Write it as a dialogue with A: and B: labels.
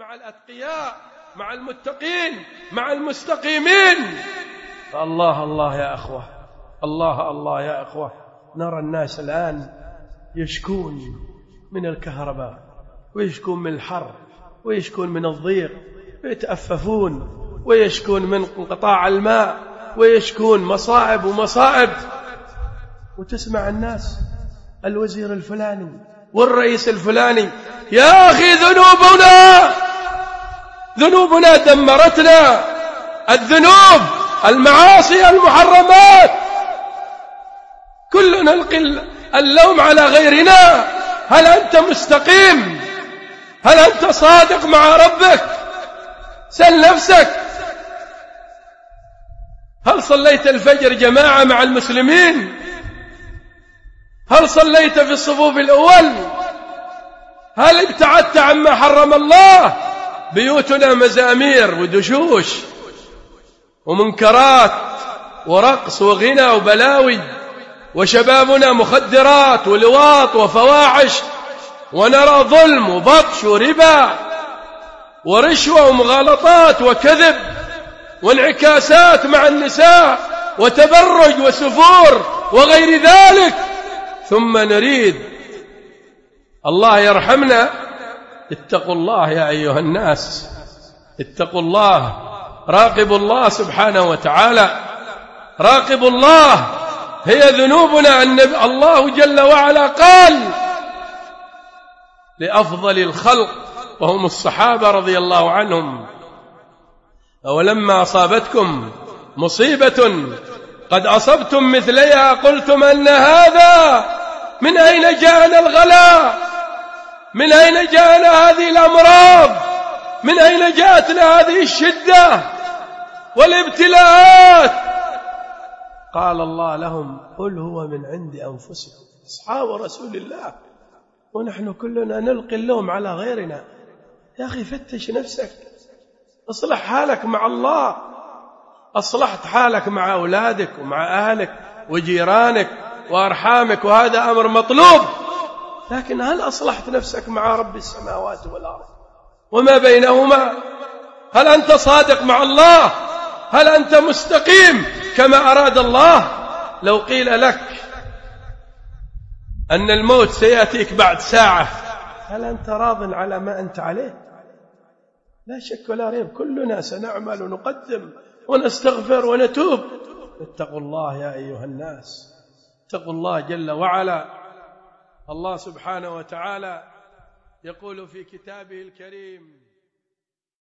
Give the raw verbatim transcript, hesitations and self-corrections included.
A: مع الأتقياء، مع المتقين، مع المستقيمين. فالله الله يا أخوة، الله الله يا أخوة. نرى الناس الآن يشكون من الكهرباء، ويشكون من الحر، ويشكون من الضيق، ويتأففون، ويشكون من انقطاع الماء، ويشكون مصائب ومصائب. وتسمع الناس الوزير الفلاني والرئيس الفلاني: يا أخي ذنوبنا ذنوبنا دمرتنا، الذنوب المعاصي المحرمات، كلنا نلقي اللوم على غيرنا. هل أنت مستقيم؟ هل أنت صادق مع ربك؟ سل نفسك. هل صليت الفجر جماعة مع المسلمين؟ هل صليت في الصفوف الأول؟ هل ابتعدت عما حرم الله؟ بيوتنا مزامير ودشوش ومنكرات ورقص وغنى وبلاوي، وشبابنا مخدرات ولواط وفواحش، ونرى ظلم وبطش وربا ورشوة ومغالطات وكذب وانعكاسات مع النساء وتبرج وسفور وغير ذلك. ثم نريد الله يرحمنا. اتقوا الله يا أيها الناس، اتقوا الله، راقبوا الله سبحانه وتعالى، راقبوا الله. هي ذنوبنا. الله جل وعلا قال لأفضل الخلق وهم الصحابة رضي الله عنهم: أولما أصابتكم مصيبة قد أصبتم مثليها قلتم أن هذا، من أين جاءنا الغلاء؟ من أين جاءنا هذه الأمراض؟ من أين جاءتنا هذه الشدة والابتلاءات؟ قال الله لهم: قل هو من عند أنفسكم. أصحاب رسول الله، ونحن كلنا نلقي اللوم على غيرنا. يا أخي فتش نفسك، اصلح حالك مع الله. أصلحت حالك مع أولادك ومع أهلك وجيرانك وأرحامك، وهذا أمر مطلوب. لكن هل أصلحت نفسك مع رب السماوات والأرض وما بينهما؟ هل أنت صادق مع الله؟ هل أنت مستقيم كما أراد الله؟ لو قيل لك أن الموت سيأتيك بعد ساعة، هل أنت راض على ما أنت عليه؟ لا شك ولا ريب، كلنا سنعمل ونقدم ونستغفر ونتوب. اتقوا الله يا أيها الناس، اتقوا الله جل وعلا. الله سبحانه وتعالى يقول في كتابه الكريم: